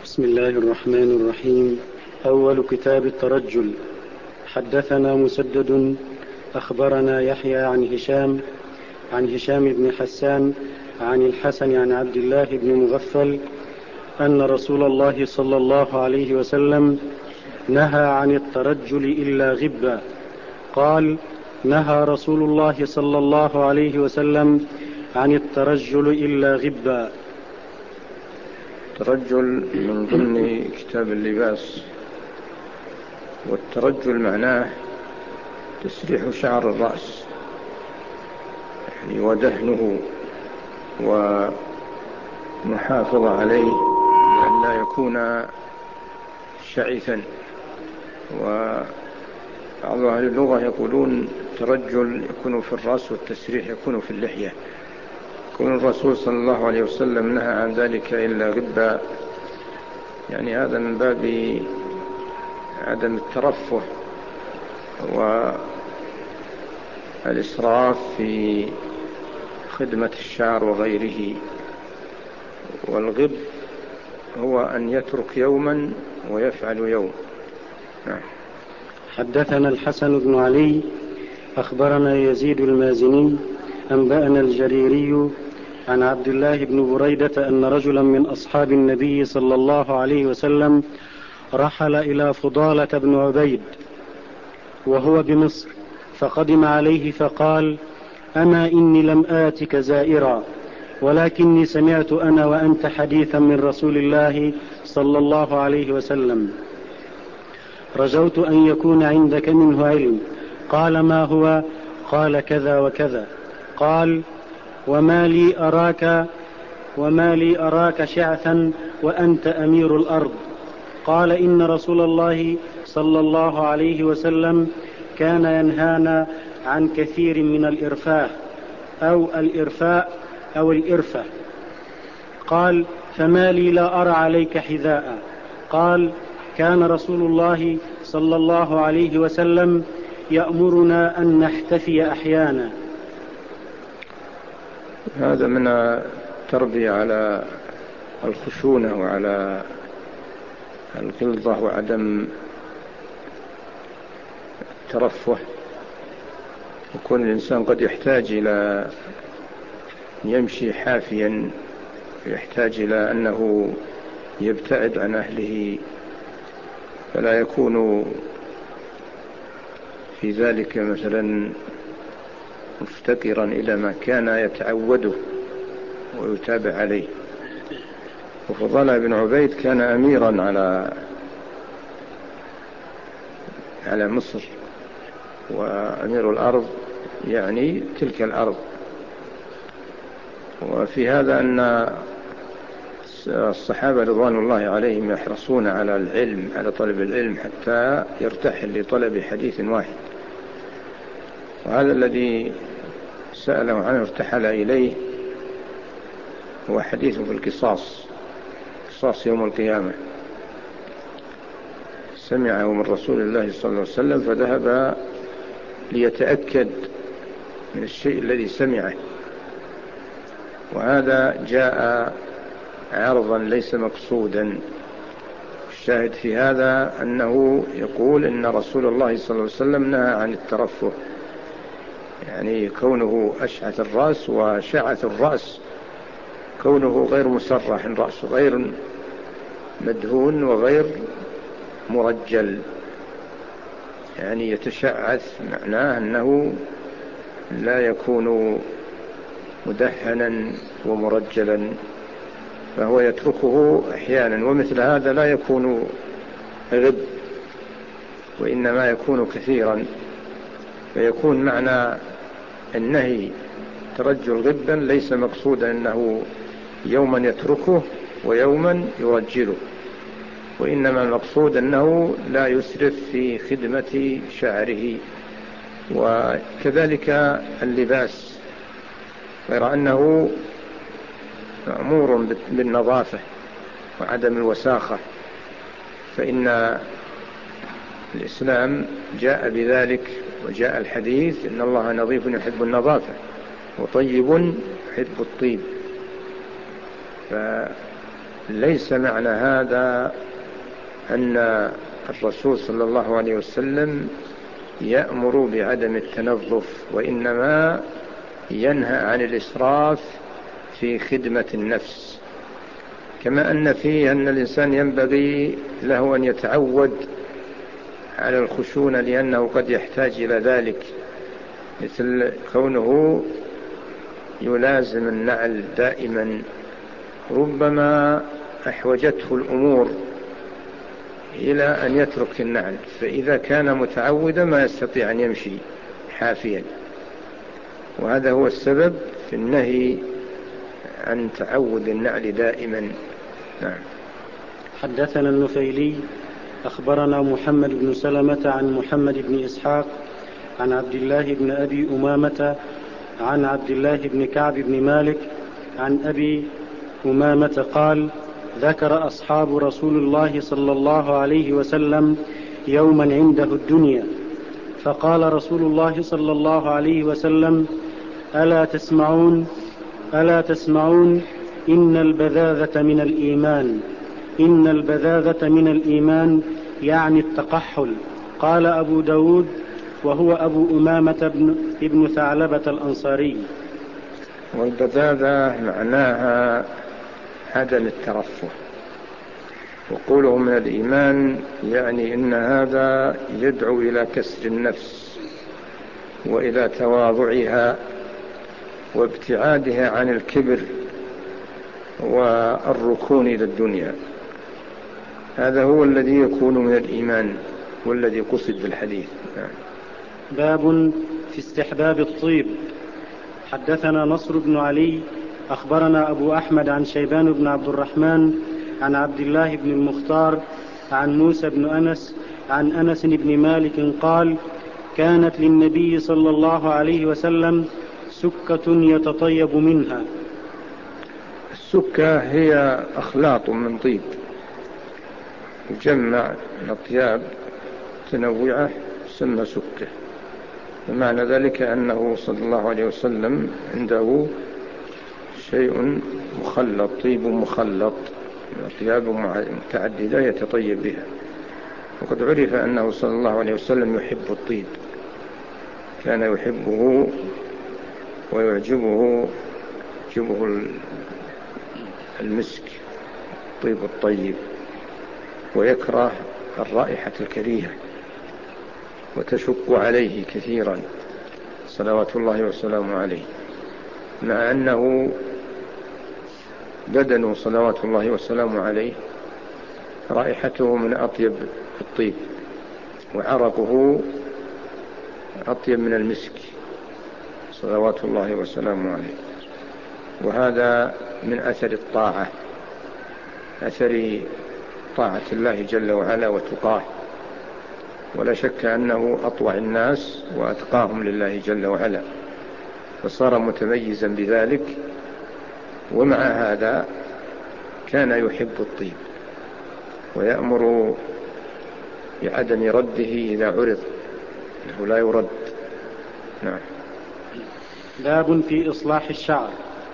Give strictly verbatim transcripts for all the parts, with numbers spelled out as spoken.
بسم الله الرحمن الرحيم. أول كتاب الترجل. حدثنا مسدد أخبرنا يحيى عن هشام عن هشام بن حسان عن الحسن عن عبد الله بن مغفل أن رسول الله صلى الله عليه وسلم نهى عن الترجل إلا غبا. قال: نهى رسول الله صلى الله عليه وسلم عن الترجل إلا غبا. الترجل من ضمن كتاب اللباس، والترجل معناه تسريح شعر الرأس يعني ودهنه ومحافظة عليه لأن لا يكون شعثا. وبعض أهل اللغة يقولون الترجل يكون في الرأس والتسريح يكون في اللحية. يكون الرسول صلى الله عليه وسلم نهى عن ذلك إلا غبا، يعني هذا من باب عدم الترفه والإسراف في خدمة الشعر وغيره. والغب هو أن يترك يوما ويفعل يوم. نعم. حدثنا الحسن بن علي أخبرنا يزيد المازني أنبأنا الجريري عن عبد الله بن بريدة أن رجلا من أصحاب النبي صلى الله عليه وسلم رحل إلى فضالة بن عبيد وهو بمصر، فقدم عليه فقال: أما إني لم آتك زائرا، ولكني سمعت أنا وأنت حديثا من رسول الله صلى الله عليه وسلم، رجوت أن يكون عندك منه علم. قال: ما هو؟ قال: كذا وكذا. قال: وما لي أراك وما لي أراك شعثا وأنت أمير الأرض؟ قال: إن رسول الله صلى الله عليه وسلم كان ينهانا عن كثير من الإرفاه أو الإرفاء أو الإرفة. قال: فما لي لا أرى عليك حذاء؟ قال: كان رسول الله صلى الله عليه وسلم يأمرنا أن نحتفي أحيانا. هذا من التربية على الخشونة وعلى الغلظة وعدم الترفه. يكون الإنسان قد يحتاج إلى يمشي حافيا، يحتاج إلى أنه يبتعد عن أهله، فلا يكون في ذلك مثلا مفتقرا إلى ما كان يتعوده ويتابع عليه. وفضالة بن عبيد كان أميرا على على مصر، وأمير الأرض يعني تلك الأرض. وفي هذا أن الصحابة رضوان الله عليهم يحرصون على العلم، على طلب العلم حتى يرتحل لطلب حديث واحد. وهذا الذي سأله عنه ارتحل إليه هو حديث في القصاص، قصاص يوم القيامة. سمعه من رسول الله صلى الله عليه وسلم فذهب ليتأكد من الشيء الذي سمعه. وهذا جاء عرضا ليس مقصودا. الشاهد في هذا أنه يقول إن رسول الله صلى الله عليه وسلم نهى عن الترفه، يعني كونه أشعث الرأس، وشعث الرأس كونه غير مسرح، رأسه غير مدهون وغير مرجل، يعني يتشعث، معناه أنه لا يكون مدهنا ومرجلا، فهو يتركه أحيانا. ومثل هذا لا يكون غب، وإنما يكون كثيرا، فيكون معنى النهي ترجل غبا ليس مقصودا أنه يوما يتركه ويوما يرجله، وإنما المقصود أنه لا يسرف في خدمة شعره. وكذلك اللباس، غير أنه مأمور بالنظافة وعدم الوساخة، فإن الإسلام جاء بذلك، وجاء الحديث إن الله نظيف يحب النظافة وطيب يحب الطيب. ليس معنى هذا أن الرسول صلى الله عليه وسلم يأمر بعدم التنظف، وإنما ينهى عن الإسراف في خدمة النفس. كما أن فيه أن الإنسان ينبغي له أن يتعود على الخشونة، لأنه قد يحتاج إلى ذلك، مثل كونه يلازم النعل دائما، ربما أحوجته الأمور إلى أن يترك النعل، فإذا كان متعودا ما يستطيع أن يمشي حافيا، وهذا هو السبب في النهي عن تعود النعل دائما. نعم. حدثنا النفيلي أخبرنا محمد بن سلمة عن محمد بن إسحاق عن عبد الله بن أبي أمامة عن عبد الله بن كعب بن مالك عن أبي أمامة قال: ذكر أصحاب رسول الله صلى الله عليه وسلم يوما عنده الدنيا، فقال رسول الله صلى الله عليه وسلم: ألا تسمعون ألا تسمعون إن البذاذة من الإيمان إن البذاذة من الإيمان يعني التقحل. قال أبو داود وهو أبو أمامة ابن ثعلبة الأنصاري. والبذاذة معناها عدم الترفه، وقوله من الإيمان يعني إن هذا يدعو إلى كسر النفس وإلى تواضعها وابتعادها عن الكبر والركون إلى الدنيا. هذا هو الذي يكون من الإيمان والذي قصد بالحديث. باب في استحباب الطيب. حدثنا نصر بن علي أخبرنا أبو أحمد عن شيبان بن عبد الرحمن عن عبد الله بن المختار عن موسى بن أنس عن أنس بن مالك قال: كانت للنبي صلى الله عليه وسلم سكة يتطيب منها. السكة هي أخلاط من طيب، يجمع أطياب تنوعة تسمى سكة، ومعنى ذلك أنه صلى الله عليه وسلم عنده شيء مخلط، طيب مخلط، أطياب متعددة يتطيب بها. وقد عرف أنه صلى الله عليه وسلم يحب الطيب، كان يحبه ويعجبه يعجبه المسك، الطيب الطيب، ويكره الرائحة الكريهة وتشق عليه كثيرا صلوات الله وسلامه عليه، مع أنه بدنه صلوات الله وسلامه عليه رائحته من أطيب الطيب، وعرقه أطيب من المسك صلوات الله وسلامه عليه. وهذا من أثر الطاعة، أثر طاعة الله جل وعلا وتقاه، ولا شك أنه أطوع الناس وأتقاهم لله جل وعلا، فصار متميزا بذلك. ومع هذا كان يحب الطيب ويأمر بعدم رده إذا عرض، أنه لا يرد. نعم. باب في إصلاح الشعر.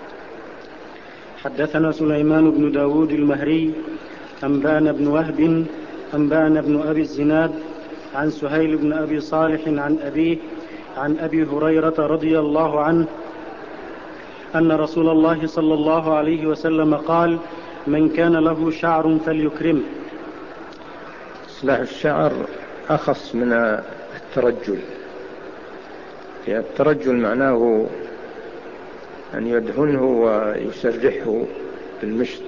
حدثنا سليمان بن داود المهري أنبأنا بن وهب أنبأنا بن أبي الزناد عن سهيل بن أبي صالح عن أبيه عن أبي هريرة رضي الله عنه أن رسول الله صلى الله عليه وسلم قال: من كان له شعر فليكرمه. إصلاح الشعر أخص من الترجل، يعني الترجل معناه أن يدهنه ويسرحه بالمشط،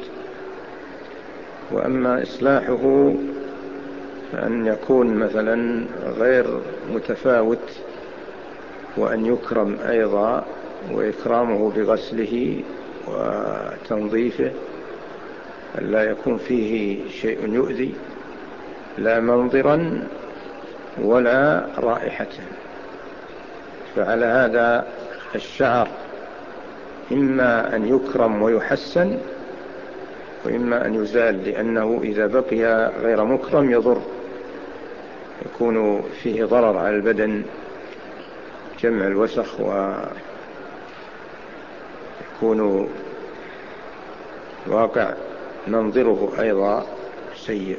وأما إصلاحه فأن يكون مثلا غير متفاوت، وأن يكرم أيضا، وإكرامه بغسله وتنظيفه، لا يكون فيه شيء يؤذي لا منظرا ولا رائحة. فعلى هذا الشعر إما أن يكرم ويحسن، وإما أن يزال، لأنه إذا بقي غير مكرم يضر، يكون فيه ضرر على البدن، جمع الوسخ، ويكون واقع منظره أيضا سيء.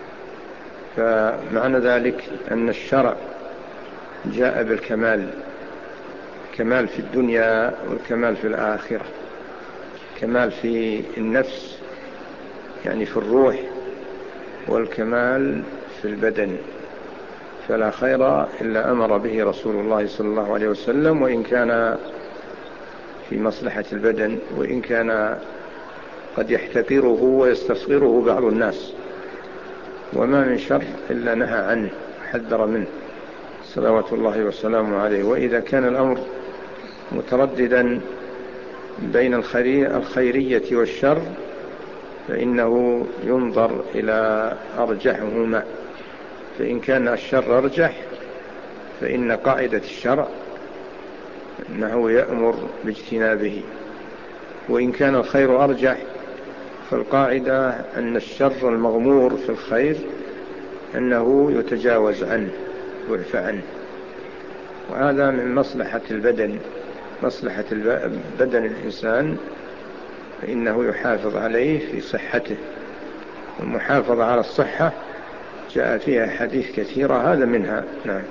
فمعنى ذلك أن الشرع جاء بالكمال، كمال في الدنيا والكمال في الآخرة، كمال في النفس يعني في الروح، والكمال في البدن. فلا خير إلا أمر به رسول الله صلى الله عليه وسلم، وإن كان في مصلحة البدن، وإن كان قد يحتقره ويستصغره بعض الناس. وما من شر إلا نهى عنه حذر منه صلوات الله وسلامه عليه. وإذا كان الأمر مترددا بين الخيرية والشر فإنه ينظر إلى أرجحهما، فإن كان الشر أرجح فإن قاعدة الشرع أنه يأمر باجتنابه، وإن كان الخير أرجح فالقاعدة أن الشر المغمور في الخير أنه يتجاوز عنه ويعفى عنه. وهذا من مصلحة البدن، مصلحة بدن الإنسان، فإنه يحافظ عليه في صحته. والمحافظة على الصحة جاء فيها حديث كثيرة، هذا منها. نعم.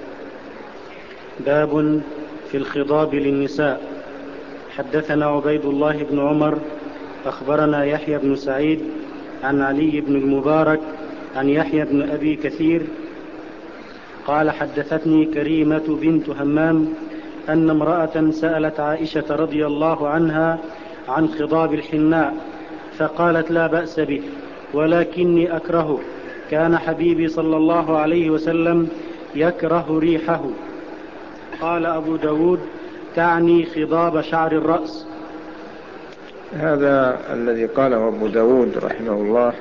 باب في الخضاب للنساء. حدثنا عبيد الله بن عمر أخبرنا يحيى بن سعيد عن علي بن المبارك عن يحيى بن أبي كثير قال حدثتني كريمة بنت همام أن امرأة سألت عائشة رضي الله عنها عن خضاب الحناء فقالت لا بأس به ولكني أكرهه، كان حبيبي صلى الله عليه وسلم يكره ريحه. قال أبو داود تعني خضاب شعر الرأس. هذا الذي قاله أبو داود رحمه الله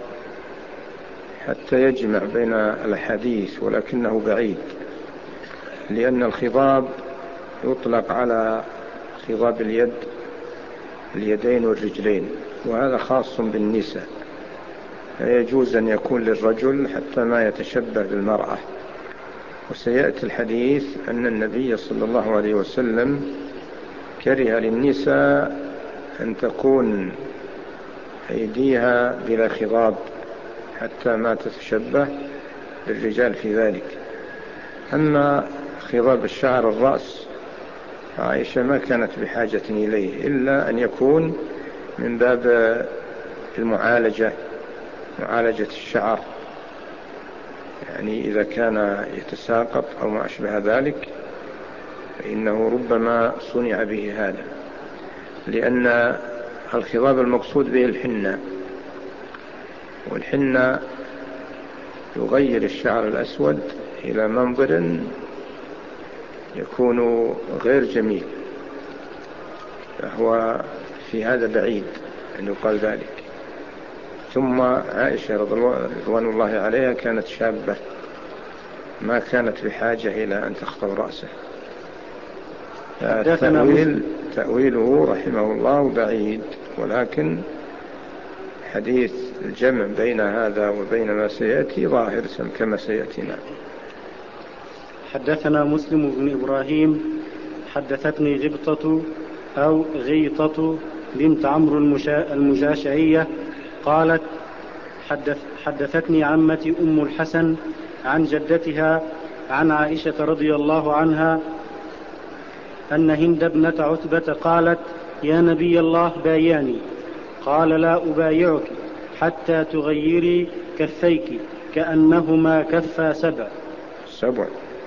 حتى يجمع بين الحديث، ولكنه بعيد، لأن الخضاب يطلق على خضاب اليد، اليدين والرجلين، وهذا خاص بالنساء، لا يجوز أن يكون للرجل حتى ما يتشبه بالمرأة. وسيأتي الحديث أن النبي صلى الله عليه وسلم كره للنساء أن تكون أيديها بلا خضاب حتى ما تتشبه بالرجال في ذلك. أما خضاب الشعر الرأس عائشة ما كانت بحاجة إليه إلا أن يكون من باب المعالجة، معالجة الشعر، يعني إذا كان يتساقط أو ما أشبه ذلك فإنه ربما صنع به هذا، لأن الخضاب المقصود به الحنة، والحنة يغير الشعر الأسود إلى منظر يكون غير جميل، فهو في هذا بعيد أن يقال ذلك. ثم عائشة رضوان الله عليها كانت شابة ما كانت بحاجة إلى أن تخطب رأسه. التأويل تأويله رحمه الله بعيد، ولكن حديث الجمع بين هذا وبين ما سيأتي ظاهر كما سيأتينا. حدثنا مسلم بن إبراهيم حدثتني غبطة أو غيطة بنت عمرو المجاشعية قالت حدث حدثتني عمتي أم الحسن عن جدتها عن عائشة رضي الله عنها أن هند ابنة عتبة قالت يا نبي الله بايعني، قال لا أبايعك حتى تغيري كفيك كأنهما كفا سبع. سبع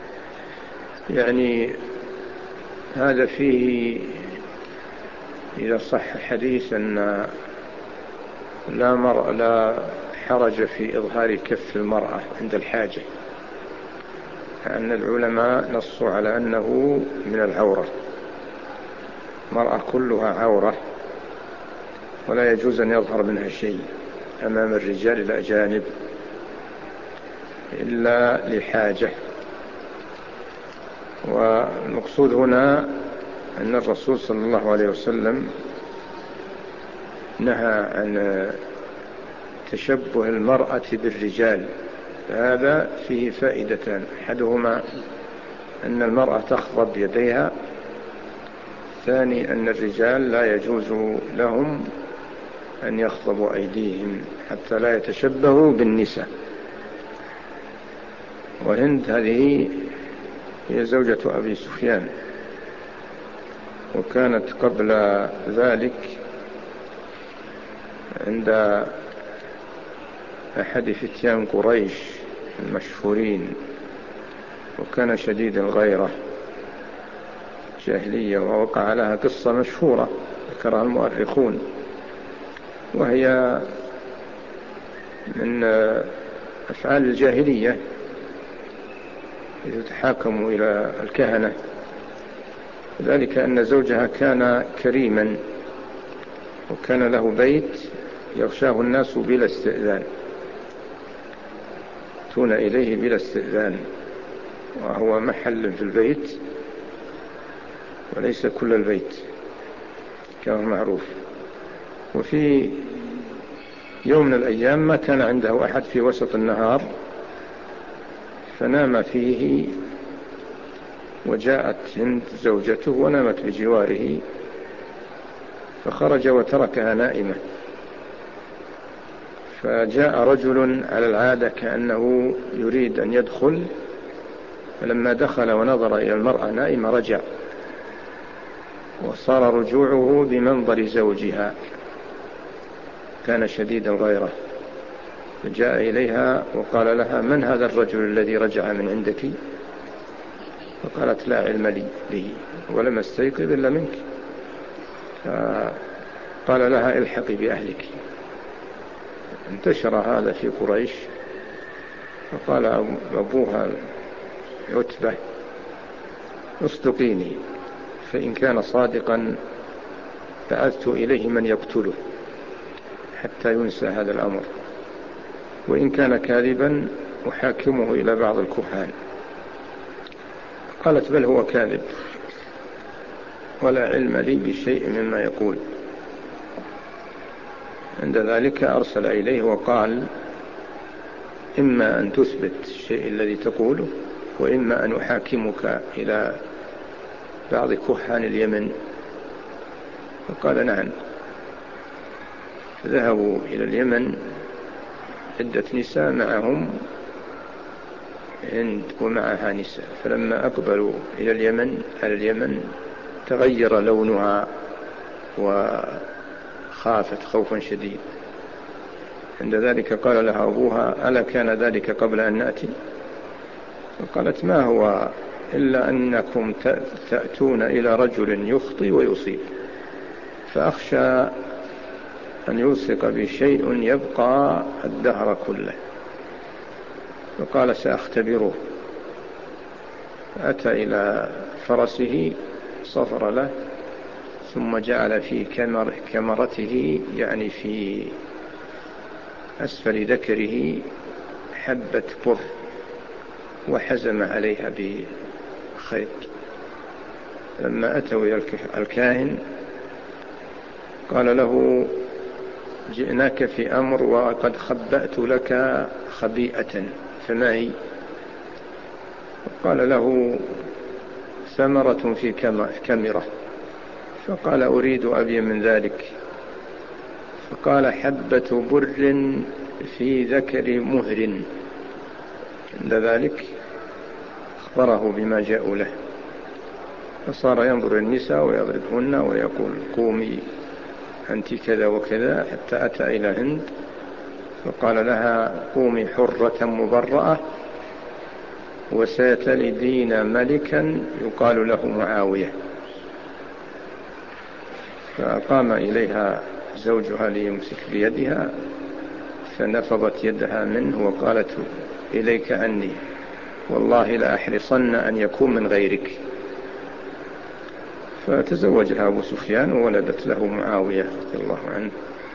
يعني هذا فيه إذا صح حديث أن لا, مر... لا حرج في إظهار كف المرأة عند الحاجة، أن العلماء نصوا على أنه من العورة، المرأة كلها عورة ولا يجوز أن يظهر منها شيء أمام الرجال الأجانب إلا لحاجة. والمقصود هنا أن الرسول صلى الله عليه وسلم نهى عن تشبه المرأة بالرجال، هذا فيه فائدتان، أحدهما أن المرأة تخضب يديها، ثاني أن الرجال لا يجوز لهم أن يخضبوا أيديهم حتى لا يتشبهوا بالنساء. وهند هذه هي زوجة أبي سفيان، وكانت قبل ذلك عند أحد فتيان قريش المشهورين، وكان شديد الغيرة جاهلية، ووقع لها قصة مشهورة ذكرها المؤرخون، وهي من أفعال الجاهلية يتحاكم إلى الكهنة، ذلك أن زوجها كان كريما وكان له بيت يغشاه الناس بلا استئذان، يأتون إليه بلا استئذان، وهو محل في البيت وليس كل البيت كما معروف. وفي يوم من الأيام ما كان عنده أحد في وسط النهار، فنام فيه، وجاءت هند زوجته ونامت بجواره، فخرج وتركها نائمة. فجاء رجل على العادة كأنه يريد أن يدخل، فلما دخل ونظر إلى المرأة نائمة رجع، وصار رجوعه بمنظر زوجها، كان شديد الغيرة، فجاء إليها وقال لها: من هذا الرجل الذي رجع من عندك؟ فقالت: لا علم لي به ولم استيقظ إلا منك. فقال لها: الحقي بأهلك. انتشر هذا في قريش، فقال أبوها عتبة: اصدقيني، فإن كان صادقا بعثت إليه من يقتله حتى ينسى هذا الأمر، وإن كان كاذبا أحاكمه إلى بعض الكهان. قالت: بل هو كاذب ولا علم لي بشيء مما يقول. عند ذلك أرسل إليه وقال: إما أن تثبت الشيء الذي تقوله، وإما أن أحاكمك إلى بعض كهان اليمن. فقال: نعم. فذهبوا إلى اليمن عدة نساء معهم هند ومعها نساء، فلما أقبلوا إلى اليمن على اليمن تغير لونها وخافت خوفا شديد. عند ذلك قال لها أبوها: ألا كان ذلك قبل أن نأتي؟ فقالت: ما هو إلا أنكم تأتون إلى رجل يخطي ويصيب، فأخشى أن يلصق بشيء يبقى الدهر كله. فقال: سأختبره. فأتى إلى فرسه صفر له، ثم جعل في كمر كمرته، يعني في أسفل ذكره، حبة بر، وحزم عليها بخيط. لما أتوا إلى الكاهن قال له: جئناك في أمر وقد خبأت لك خبيئة، فما هي؟ قال له: ثمرة في كمرة. فقال: أريد أبي من ذلك. فقال: حبة بر في ذكر مهر. عند ذلك أخبره بما جاء له، فصار ينظر النساء ويضربهن ويقول: قومي أنت كذا وكذا، حتى أتى إلى هند فقال لها: قومي حرة مبرأة، وسيتلدين ملكا يقال له معاوية. فقام إليها زوجها ليمسك بيدها، فنفضت يدها منه وقالت: إليك عني، والله لأحرصن أن يكون من غيرك. فتزوجها أبو سفيان وولدت له معاوية رضي الله عنه.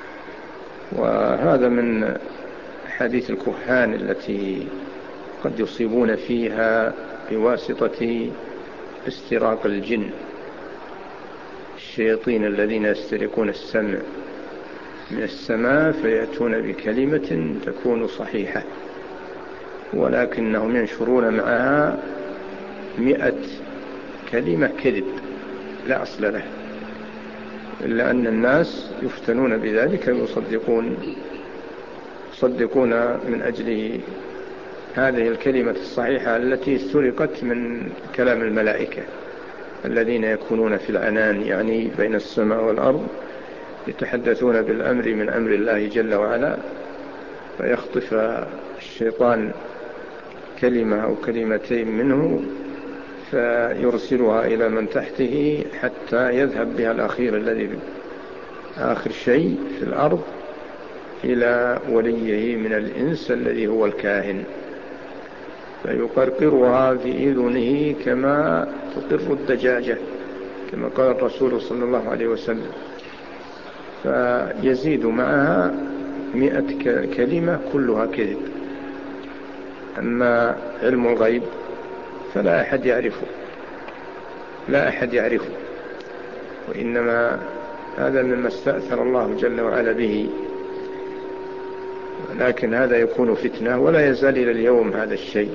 وهذا من حديث الكهان التي قد يصيبون فيها بواسطة استراق الجن، الشياطين الذين يسترقون السمع من السماء فيأتون بكلمة تكون صحيحة، ولكنهم ينشرون معها مئة كلمة كذب لا أصل له، إلا أن الناس يفتنون بذلك ويصدقون يصدقون من أجل هذه الكلمة الصحيحة التي سرقت من كلام الملائكة الذين يكونون في العنان، يعني بين السماء والأرض، يتحدثون بالأمر من أمر الله جل وعلا، فيخطف الشيطان كلمة أو كلمتين منه فيرسلها إلى من تحته حتى يذهب بها الأخير الذي آخر شيء في الأرض إلى وليه من الإنس الذي هو الكاهن، فيقرقرها في إذنه كما تقر الدجاجة كما قال الرسول صلى الله عليه وسلم، فيزيد معها مئة كلمة كلها كذب. أما علم الغيب فلا أحد يعرفه، لا أحد يعرفه، وإنما هذا مما استأثر الله جل وعلا به، لكن هذا يكون فتنة ولا يزال إلى اليوم هذا الشيء.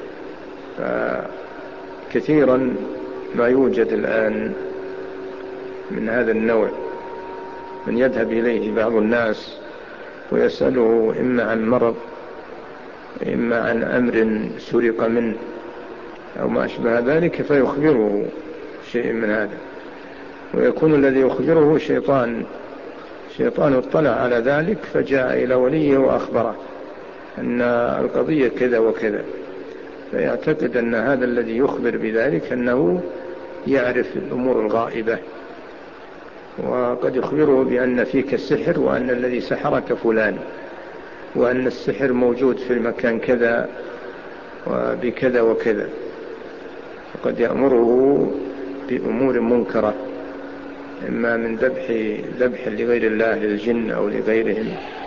فكثيرا ما يوجد الآن من هذا النوع، من يذهب إليه بعض الناس ويسأله إما عن مرض إما عن أمر سرق منه أو ما أشبه ذلك، فيخبره شيء من هذا، ويكون الذي يخبره شيطان شيطان اطلع على ذلك فجاء إلى وليه وأخبره أن القضية كذا وكذا، فيعتقد أن هذا الذي يخبر بذلك أنه يعرف الأمور الغائبة، وقد يخبره بأن فيك السحر وأن الذي سحرك فلان، وأن السحر موجود في المكان كذا وبكذا وكذا، وقد يأمره بأمور منكرة، إما من ذبح ذبح لغير الله للجن أو لغيرهم،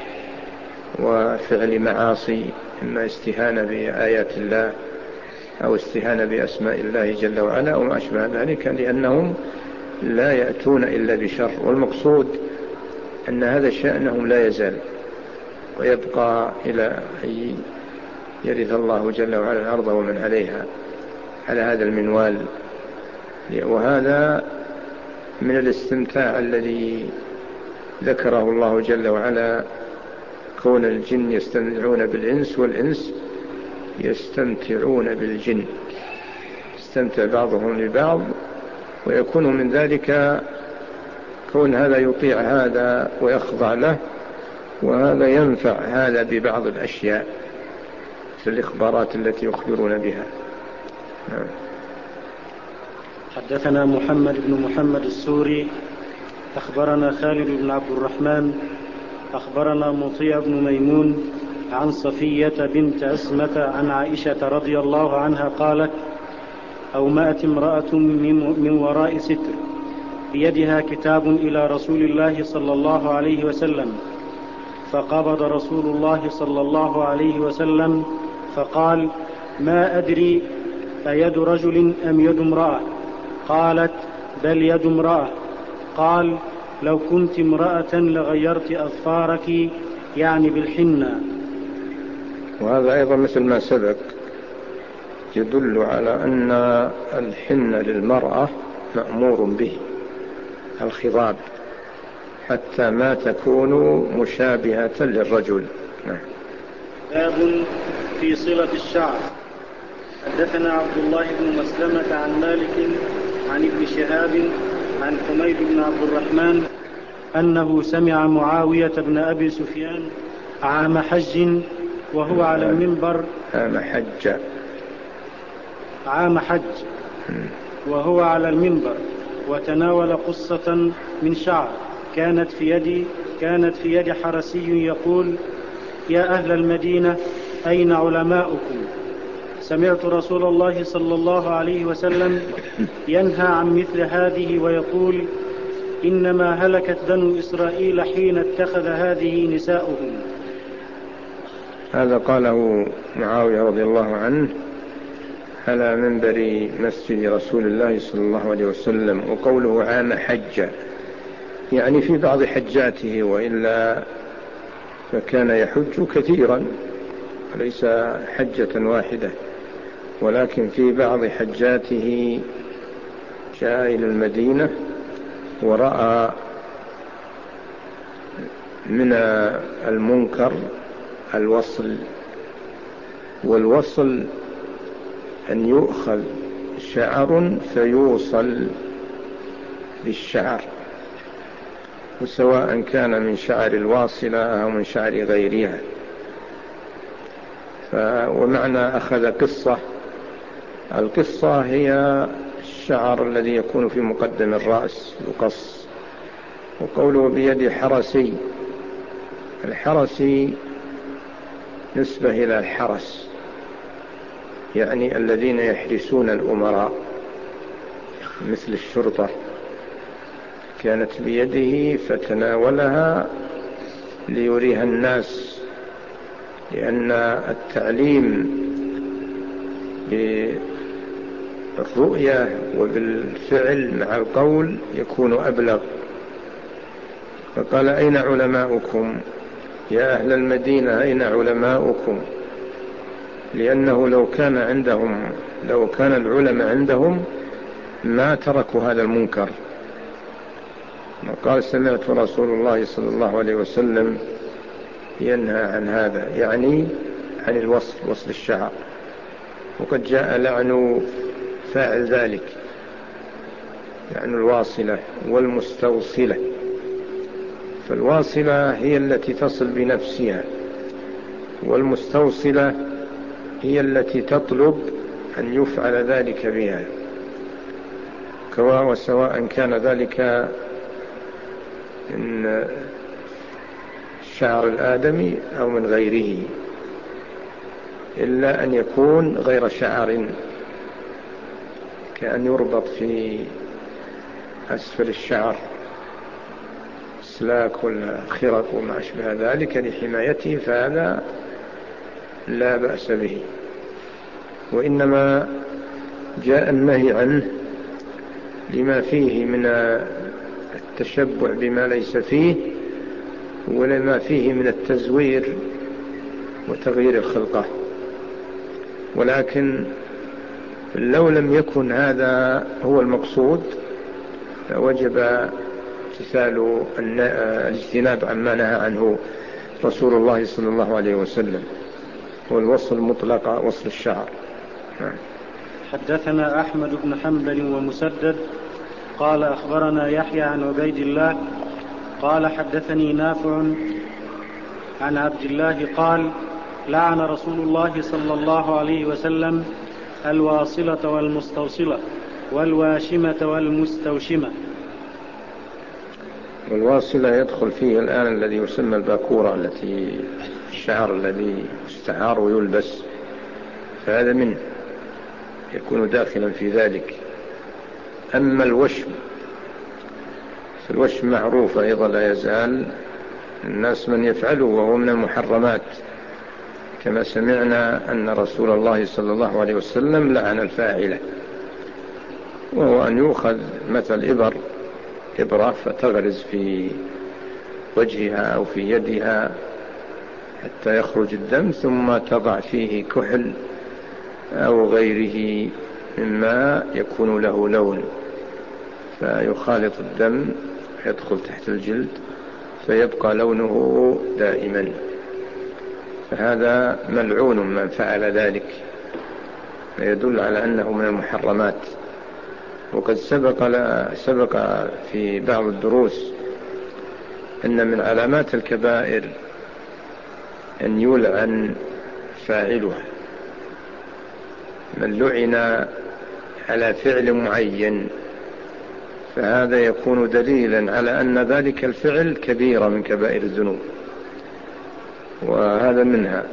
وفعل معاصي، إما استهانة بآيات الله أو استهانة بأسماء الله جل وعلا وما أشبه ذلك، لأنهم لا يأتون إلا بشر، والمقصود أن هذا شأنهم لا يزال ويبقى إلى أن يرث الله جل وعلا الأرض ومن عليها على هذا المنوال. وهذا من الاستمتاع الذي ذكره الله جل وعلا، كون الجن يستمتعون بالإنس والإنس يستمتعون بالجن، يستمتع بعضهم لبعض، ويكون من ذلك كون هذا يطيع هذا ويخضع له، وهذا ينفع هذا ببعض الأشياء في الإخبارات التي يخبرون بها. حدثنا محمد بن محمد السوري أخبرنا خالد بن عبد الرحمن أخبرنا مطيع بن ميمون عن صفية بنت أسمة عن عائشة رضي الله عنها قالت: أومأت امرأة من وراء ستر بيدها كتاب إلى رسول الله صلى الله عليه وسلم، فقبض رسول الله صلى الله عليه وسلم فقال: ما أدري أيد رجل أم يد امرأة؟ قالت: بل يد امرأة. قال: لو كنت امرأة لغيرت أظفارك، يعني بالحنة. وهذا أيضا مثل ما سبق يدل على أن الحنة للمرأة مأمور به، الخضاب، حتى ما تكون مشابهة للرجل. باب في صلة الشعر. حدثنا عبد الله بن مسلمة عن مالك عن ابن شهاب عن حميد بن عبد الرحمن أنه سمع معاوية بن أبي سفيان عام حج وهو على المنبر عام حج عام حج وهو على المنبر وتناول قصة من شعر كانت في يدي كانت في يد حرسي يقول: يا أهل المدينة أين علماؤكم؟ سمعت رسول الله صلى الله عليه وسلم ينهى عن مثل هذه ويقول: إنما هلكت بنو إسرائيل حين اتخذ هذه نساؤهم. هذا قاله معاوية رضي الله عنه على منبر مسجد رسول الله صلى الله عليه وسلم. وقوله عام حج يعني في بعض حجاته، وإلا فكان يحج كثيرا، ليس حجة واحدة، ولكن في بعض حجاته جاء إلى المدينة ورأى من المنكر الوصل، والوصل أن يؤخذ شعر فيوصل بالشعر، وسواء كان من شعر الواصلة أو من شعر غيرها. ومعنى أخذ قصة، القصة هي الشعر الذي يكون في مقدم الرأس يقص. وقوله بيد حرسي، الحرسي نسبة إلى الحرس، يعني الذين يحرسون الأمراء مثل الشرطة، كانت بيده فتناولها ليريها الناس، لأن التعليم بالرؤية وبالفعل مع القول يكون أبلغ. فقال أين علماؤكم يا أهل المدينة، أين علماؤكم؟ لأنه لو كان عندهم لو كان العلماء عندهم ما تركوا هذا المنكر. قال سمعت رسول الله صلى الله عليه وسلم ينهى عن هذا، يعني عن الوصل، وصل الشعر، وقد جاء لعن فاعل ذلك، لعن الواصلة والمستوصلة. فالواصلة هي التي تصل بنفسها، والمستوصلة هي التي تطلب أن يفعل ذلك بها، وسواء كان ذلك من الشعر الآدمي أو من غيره، إلا أن يكون غير شعر، كأن يربط في أسفل الشعر سلاك ولا خرق وما أشبه ذلك لحمايته، فهذا لا بأس به. وإنما جاء النهي عنه لما فيه من التشبع بما ليس فيه، ولما فيه من التزوير وتغيير الخلقة. ولكن لو لم يكن هذا هو المقصود فوجب امتثال الاجتناب عما نهى عنه رسول الله صلى الله عليه وسلم، والوصل مطلق وصل الشعر. حدثنا أحمد بن حنبل ومسدد قال أخبرنا يحيى عن عبيد الله قال حدثني نافع عن عبد الله قال لعن رسول الله صلى الله عليه وسلم الواصلة والمستوصلة والواشمة والمستوشمة. والواصلة يدخل فيه الآن الذي يسمى الباكورة، التي الشعر الذي يستعار ويلبس، فهذا منه يكون داخلا في ذلك. أما الوشم، فالوشم معروف أيضا لا يزال الناس من يفعله، وهو من المحرمات، كما سمعنا أن رسول الله صلى الله عليه وسلم لعن الفاعلة، وهو أن يؤخذ مثل إبر إبرة فتغرز في وجهها أو في يدها حتى يخرج الدم، ثم تضع فيه كحل أو غيره مما يكون له لون، فيخالط الدم يدخل تحت الجلد فيبقى لونه دائما. فهذا ملعون من فعل ذلك، يدل على أنه من المحرمات. وقد سبق, سبق في بعض الدروس أن من علامات الكبائر أن يلعن فاعلها، من لعن على فعل معين فهذا يكون دليلا على أن ذلك الفعل كبيرة من كبائر الذنوب، وهذا منها.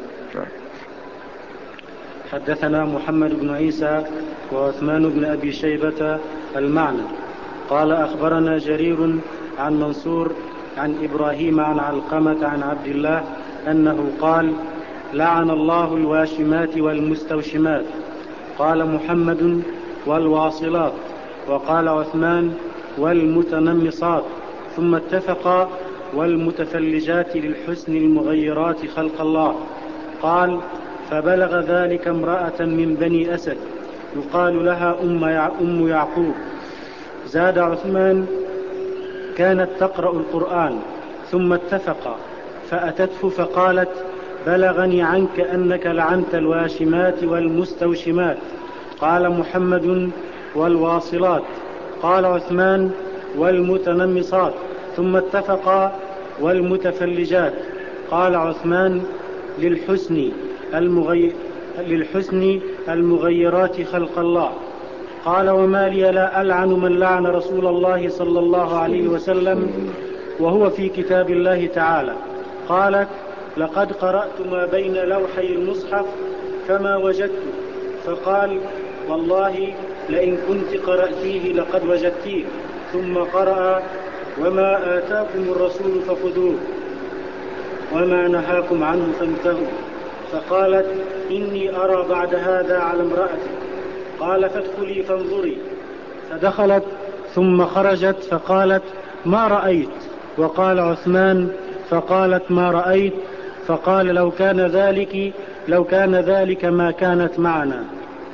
حدثنا محمد بن عيسى وعثمان بن أبي شيبة المعنى قال أخبرنا جرير عن منصور عن إبراهيم عن علقمة عن عبد الله أنه قال لعن الله الواشمات والمستوشمات. قال محمد والواصلات، وقال عثمان والمتنمصات، ثم اتفقا والمتفلجات للحسن المغيرات خلق الله. قال فبلغ ذلك امرأة من بني أسد يقال لها أم يعقوب. زاد عثمان كانت تقرأ القرآن، ثم اتفقا، فأتته فقالت: بلغني عنك أنك لعنت الواشمات والمستوشمات. قال محمد: والواصلات. قال عثمان: والمتنمصات. ثم اتفقا: والمتفلجات. قال عثمان: للحسن المغي... للحسن المغيرات خلق الله. قال: وما لي لا ألعن من لعن رسول الله صلى الله عليه وسلم وهو في كتاب الله تعالى. قالت: لقد قرأت ما بين لوحي المصحف فما وجدت. فقال: والله لئن كنت قرأتيه لقد وجدتيه. ثم قرأ: وما آتاكم الرسول فخذوه وما نهاكم عنه فانتهوا. فقالت: إني أرى بعد هذا على امرأتي. قال: فادخلي فانظري. فدخلت ثم خرجت فقالت: ما رأيت؟ وقال عثمان: فقالت: ما رأيت؟ فقال: لو كان ذلك لو كان ذلك ما كانت معنا.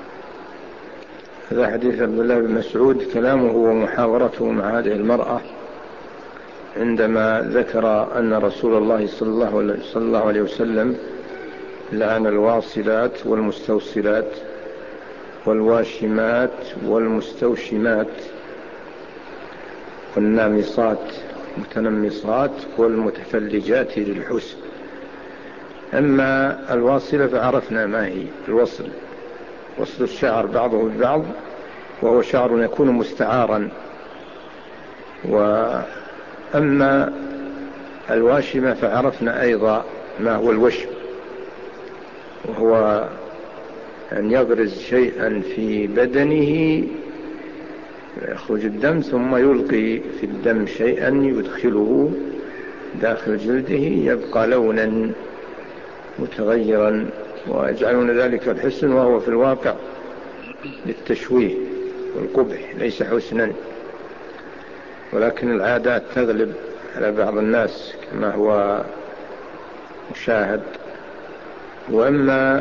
هذا حديث عبد الله بن مسعود، كلامه ومحاورته مع هذه المرأة عندما ذكر أن رسول الله صلى الله عليه وسلم لعن الواصلات والمستوصلات والواشمات والمستوشمات والنامصات متنمصات والمتفلجات للحسن. أما الواصلة فعرفنا ما هي الوصل، وصل الشعر بعضه ببعض، وهو شعر يكون مستعارا. وأما الواشمة فعرفنا أيضا ما هو الوشم، وهو أن يغرز شيئا في بدنه يخرج الدم ثم يلقي في الدم شيئا يدخله داخل جلده يبقى لونا متغيرا، ويجعلون ذلك الحسن، وهو في الواقع للتشويه والقبح، ليس حسنا، ولكن العادات تغلب على بعض الناس كما هو مشاهد. وأما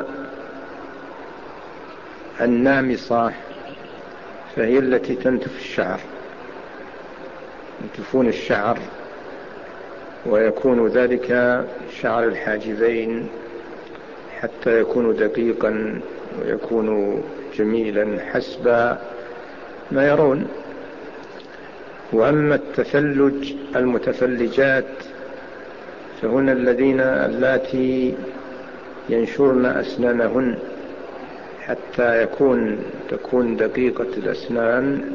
النامصة فهي التي تنتف الشعر، ينتفون الشعر، ويكون ذلك شعر الحاجبين حتى يكون دقيقا ويكون جميلا حسب ما يرون. وأما التفلج المتفلجات فهن الذين اللاتي ينشرن أسنانهن حتى يكون تكون دقيقة الأسنان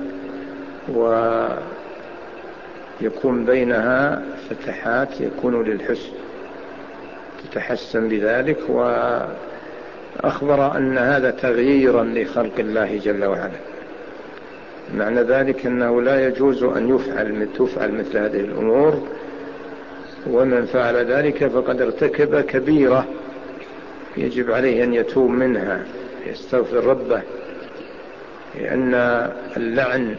ويكون بينها فتحات يكون للحسن، تتحسن بذلك. وأخبر أن هذا تغييرا لخلق الله جل وعلا، معنى ذلك أنه لا يجوز أن يفعل تفعل مثل هذه الأمور، ومن فعل ذلك فقد ارتكب كبيرة يجب عليه أن يتوب منها، يستغفر ربه، لأن اللعن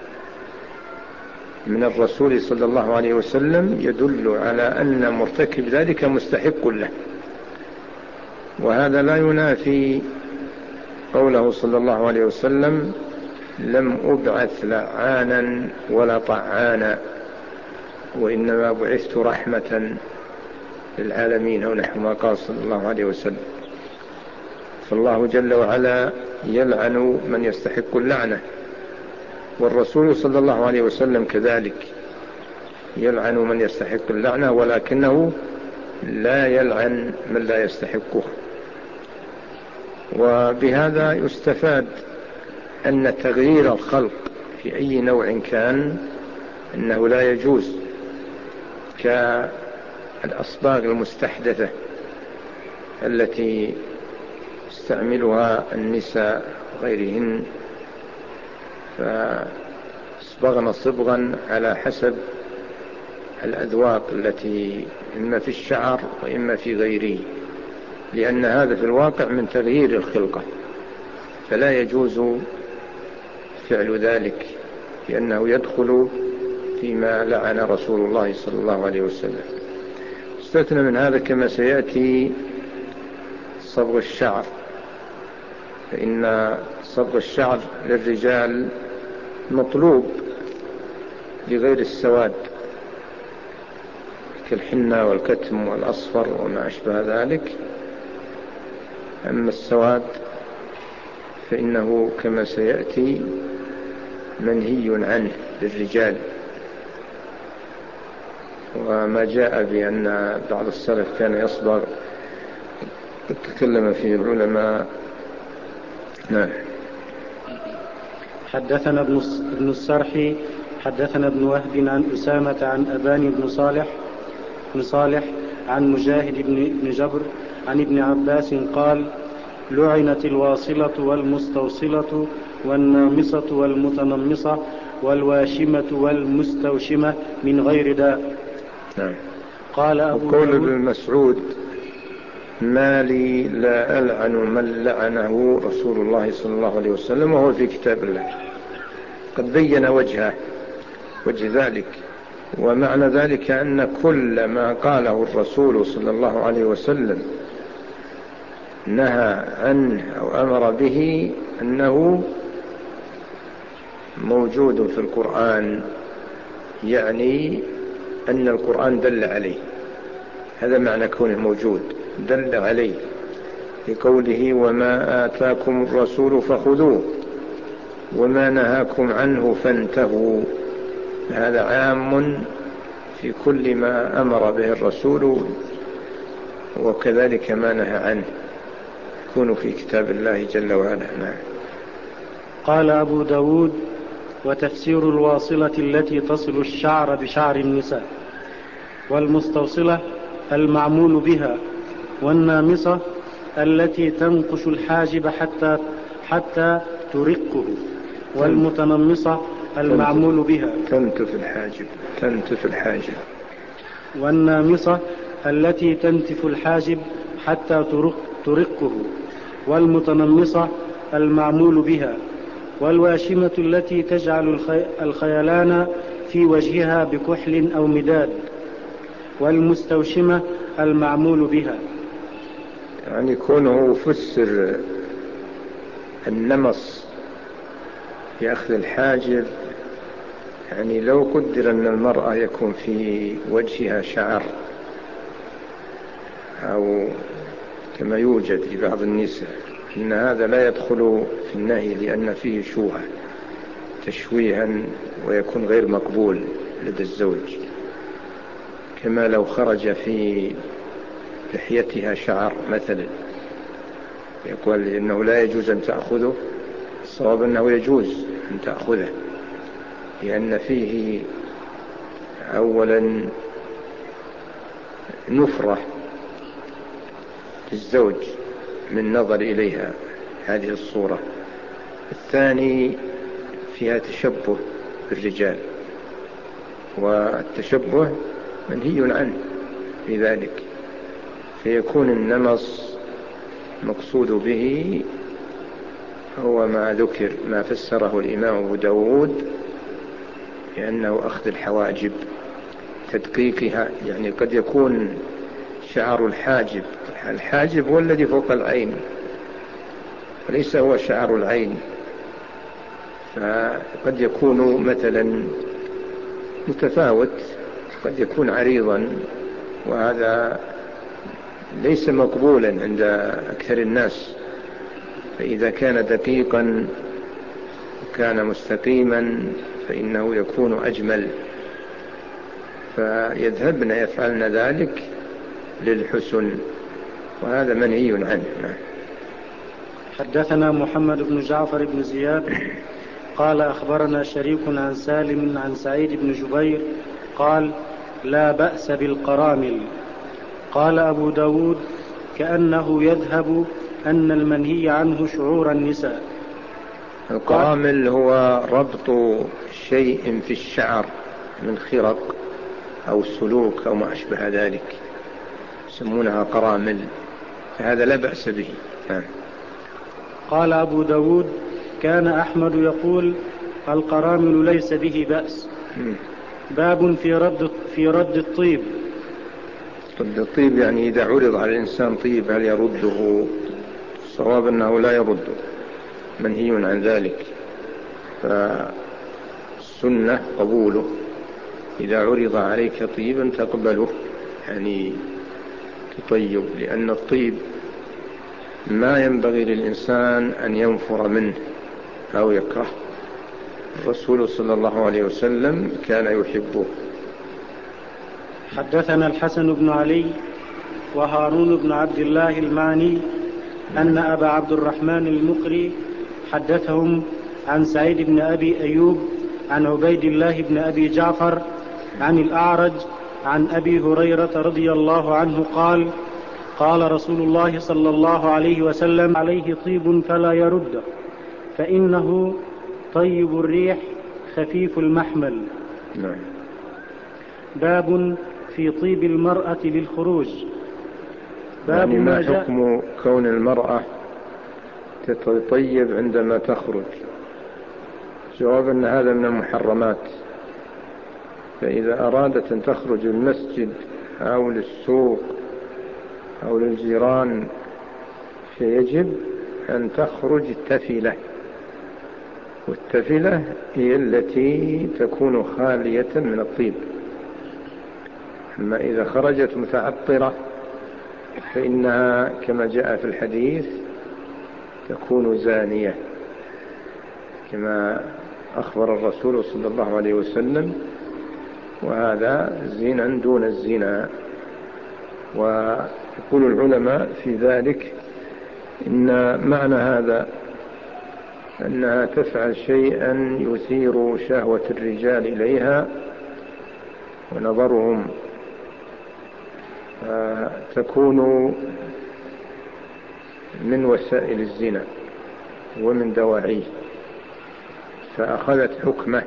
من الرسول صلى الله عليه وسلم يدل على أن مرتكب ذلك مستحق له. وهذا لا ينافي قوله صلى الله عليه وسلم: لم أبعث لعانا ولا طعانا وإنما بعثت رحمة للعالمين، أو نحو ما قال صلى الله عليه وسلم. فالله جل وعلا يلعن من يستحق اللعنة، والرسول صلى الله عليه وسلم كذلك يلعن من يستحق اللعنة، ولكنه لا يلعن من لا يستحقه. وبهذا يستفاد أن تغيير الخلق في أي نوع كان أنه لا يجوز، كالأصباغ المستحدثة التي يستعملها النساء غيرهن، فاصبغن صبغا على حسب الأذواق التي إما في الشعر وإما في غيره، لأن هذا في الواقع من تغيير الخلقة، فلا يجوز فعل ذلك، لأنه يدخل فيما لعن رسول الله صلى الله عليه وسلم. استثنى من هذا كما سيأتي صبغ الشعر، فإن صبغ الشعر للرجال مطلوب لغير السواد، كالحنة والكتم والأصفر وما أشبه ذلك. أما السواد فإنه كما سيأتي منهي عنه للرجال، وما جاء بأن بعض السلف كان يصبغ تكلم فيه العلماء. نعم. حدثنا ابن السرحي حدثنا ابن وهب عن أسامة عن أبان بن صالح بن صالح عن مجاهد بن جبر عن ابن عباس قال: لعنت الواصلة والمستوصلة والنامصة والمتنمصة والواشمة والمستوشمة من غير داء. نعم. قال أبو وقول ابن مسعود: ما لي لا ألعن من لعنه رسول الله صلى الله عليه وسلم، وهو في كتاب الله. قد بين وجهه وجه ذلك، ومعنى ذلك أن كل ما قاله الرسول صلى الله عليه وسلم نهى عنه أو أمر به أنه موجود في القرآن، يعني أن القرآن دل عليه. هذا معنى كونه موجود، دل عليه، لقوله: وما آتاكم الرسول فخذوه وما نهاكم عنه فانتهوا. هذا عام في كل ما أمر به الرسول، وكذلك ما نهى عنه يكون في كتاب الله جل وعلا. نعم. قال أبو داود: وتفسير الواصلة التي تصل الشعر بشعر النساء، والمستوصلة المعمول بها، والنامصة التي تنقش الحاجب حتى حتى ترقه، والمتنمصة المعمول بها تنتف الحاجب تنتف الحاجب والنامصة التي تنتف الحاجب حتى ترق ترقه، والمتنمصة المعمول بها، والواشمة التي تجعل الخيلان في وجهها بكحل أو مداد، والمستوشمة المعمول بها. يعني كونه فسر النمص في أخذ الحاجب، يعني لو قدر أن المرأة يكون في وجهها شعر، أو كما يوجد في بعض النساء، إن هذا لا يدخل في النهي لأن فيه شوهة تشويها ويكون غير مقبول لدى الزوج، كما لو خرج في لحيتها شعر مثلا، يقول إنه لا يجوز أن تأخذه. الصواب أنه يجوز أن تأخذه، لأن فيه أولا نفرة للزوج من نظر إليها هذه الصورة، الثاني فيها تشبه بالرجال، والتشبه منهي عنه في ذلك، فيكون النمص مقصود به هو ما ذكر ما فسره الإمام أبو داود لأنه أخذ الحواجب تدقيقها. يعني قد يكون شعر الحاجب الحاجب هو الذي فوق العين وليس هو شعر العين، فقد يكون مثلا متفاوت، قد يكون عريضا، وهذا ليس مقبولا عند أكثر الناس. فإذا كان دقيقا وكان مستقيما فإنه يكون أجمل، فيذهبن يفعلن ذلك للحسن، وهذا منهي عنه. حدثنا محمد بن جعفر بن زياد قال أخبرنا شريك عن سالم عن سعيد بن جبير قال: لا بأس بالقرامل. قال أبو داود: كأنه يذهب أن المنهي عنه شعور النساء. القرامل هو ربط شيء في الشعر من خرق أو سلوك أو ما أشبه ذلك، يسمونها قرامل، فهذا لا بأس به. قال أبو داود: كان أحمد يقول: القرامل ليس به بأس. باب في رد, في رد الطيب. رد الطيب يعني إذا عرض على الإنسان طيب هل يرده؟ الصواب أنه لا يرده، منهي عن ذلك، فالسنة قبوله. إذا عرض عليك طيبا تقبله يعني تطيب، لأن الطيب ما ينبغي للإنسان أن ينفر منه أو يكره. الرسول صلى الله عليه وسلم كان يحبه. حدثنا الحسن بن علي وهارون بن عبد الله المعني أن أبا عبد الرحمن المقري حدثهم عن سعيد بن أبي أيوب عن عبيد الله بن أبي جعفر عن الأعرج عن أبي هريرة رضي الله عنه قال: قال رسول الله صلى الله عليه وسلم: عليه طيب فلا يرد، فإنه طيب الريح خفيف المحمل. نعم. باب في طيب المرأة للخروج. باب يعني ما ما حكم كون المرأة تطيب عندما تخرج؟ جواب أن هذا من المحرمات. فإذا أرادت أن تخرج المسجد أو للسوق أو للجيران فيجب أن تخرج التفلة، والتفلة هي التي تكون خالية من الطيب. أما إذا خرجت متعطرة فإنها كما جاء في الحديث تكون زانية، كما أخبر الرسول صلى الله عليه وسلم، وهذا زنا دون الزنا. ويقول العلماء في ذلك إن معنى هذا أنها تفعل شيئا يثير شهوة الرجال إليها ونظرهم، تكون من وسائل الزنا ومن دواعيه، فأخذت حكمه.